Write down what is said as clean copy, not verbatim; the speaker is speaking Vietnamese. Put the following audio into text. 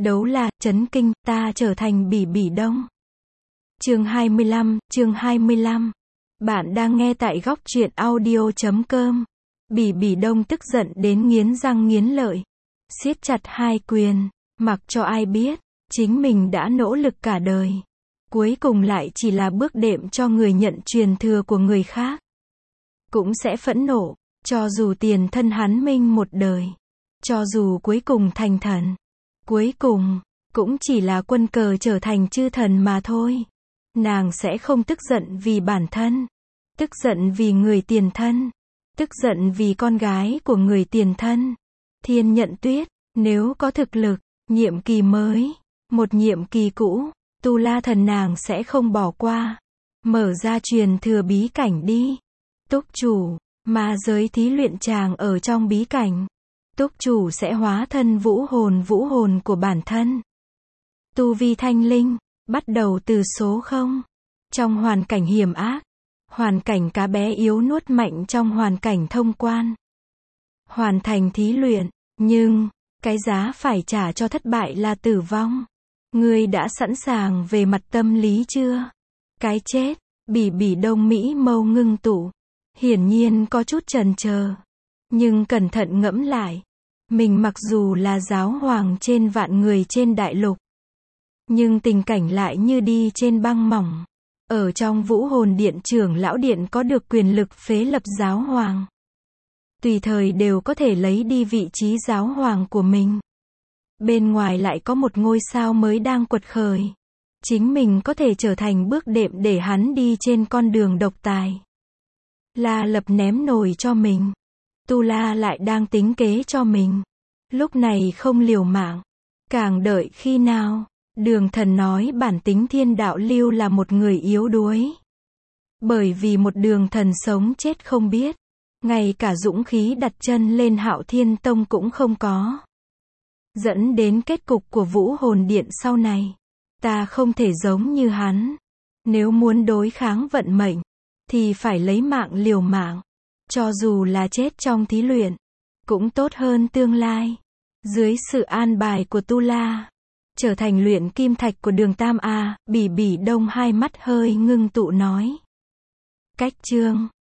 Đấu là, chấn kinh, ta trở thành Bỉ Bỉ Đông. Chương 25. Bạn đang nghe tại góc truyện audio.com. Bỉ Bỉ Đông tức giận đến nghiến răng nghiến lợi. Siết chặt hai quyền, mặc cho ai biết, chính mình đã nỗ lực cả đời. Cuối cùng lại chỉ là bước đệm cho người nhận truyền thừa của người khác. Cũng sẽ phẫn nộ, cho dù tiền thân hắn minh một đời. Cho dù cuối cùng thành thần. Cuối cùng, cũng chỉ là quân cờ trở thành chư thần mà thôi. Nàng sẽ không tức giận vì bản thân. Tức giận vì người tiền thân. Tức giận vì con gái của người tiền thân. Thiên Nhận Tuyết, nếu có thực lực, nhiệm kỳ mới, một nhiệm kỳ cũ, Tu La Thần nàng sẽ không bỏ qua. Mở ra truyền thừa bí cảnh đi. Túc chủ, ma giới thí luyện chàng ở trong bí cảnh. Túc chủ sẽ hóa thân vũ hồn của bản thân. Tu vi thanh linh, bắt đầu từ số 0. Trong hoàn cảnh hiểm ác, hoàn cảnh cá bé yếu nuốt mạnh trong hoàn cảnh thông quan. Hoàn thành thí luyện, nhưng, cái giá phải trả cho thất bại là tử vong. Ngươi đã sẵn sàng về mặt tâm lý chưa? Cái chết, Bỉ Bỉ Đông Mỹ mâu ngưng tụ. Hiển nhiên có chút chần chờ. Nhưng cẩn thận ngẫm lại. Mình mặc dù là giáo hoàng trên vạn người trên đại lục. Nhưng tình cảnh lại như đi trên băng mỏng. Ở trong Vũ Hồn Điện trưởng lão điện có được quyền lực phế lập giáo hoàng. Tùy thời đều có thể lấy đi vị trí giáo hoàng của mình. Bên ngoài lại có một ngôi sao mới đang quật khởi. Chính mình có thể trở thành bước đệm để hắn đi trên con đường độc tài. La Lập ném nồi cho mình. Tu La lại đang tính kế cho mình. Lúc này không liều mạng. Càng đợi khi nào? Đường Thần nói bản tính Thiên Đạo Lưu là một người yếu đuối. Bởi vì một Đường Thần sống chết không biết. Ngay cả dũng khí đặt chân lên Hạo Thiên Tông cũng không có. Dẫn đến kết cục của Vũ Hồn Điện sau này. Ta không thể giống như hắn. Nếu muốn đối kháng vận mệnh, thì phải lấy mạng liều mạng. Cho dù là chết trong thí luyện, cũng tốt hơn tương lai. Dưới sự an bài của Tu La, trở thành luyện kim thạch của Đường Tam A, Bỉ Bỉ Đông hai mắt hơi ngưng tụ nói. Cách chương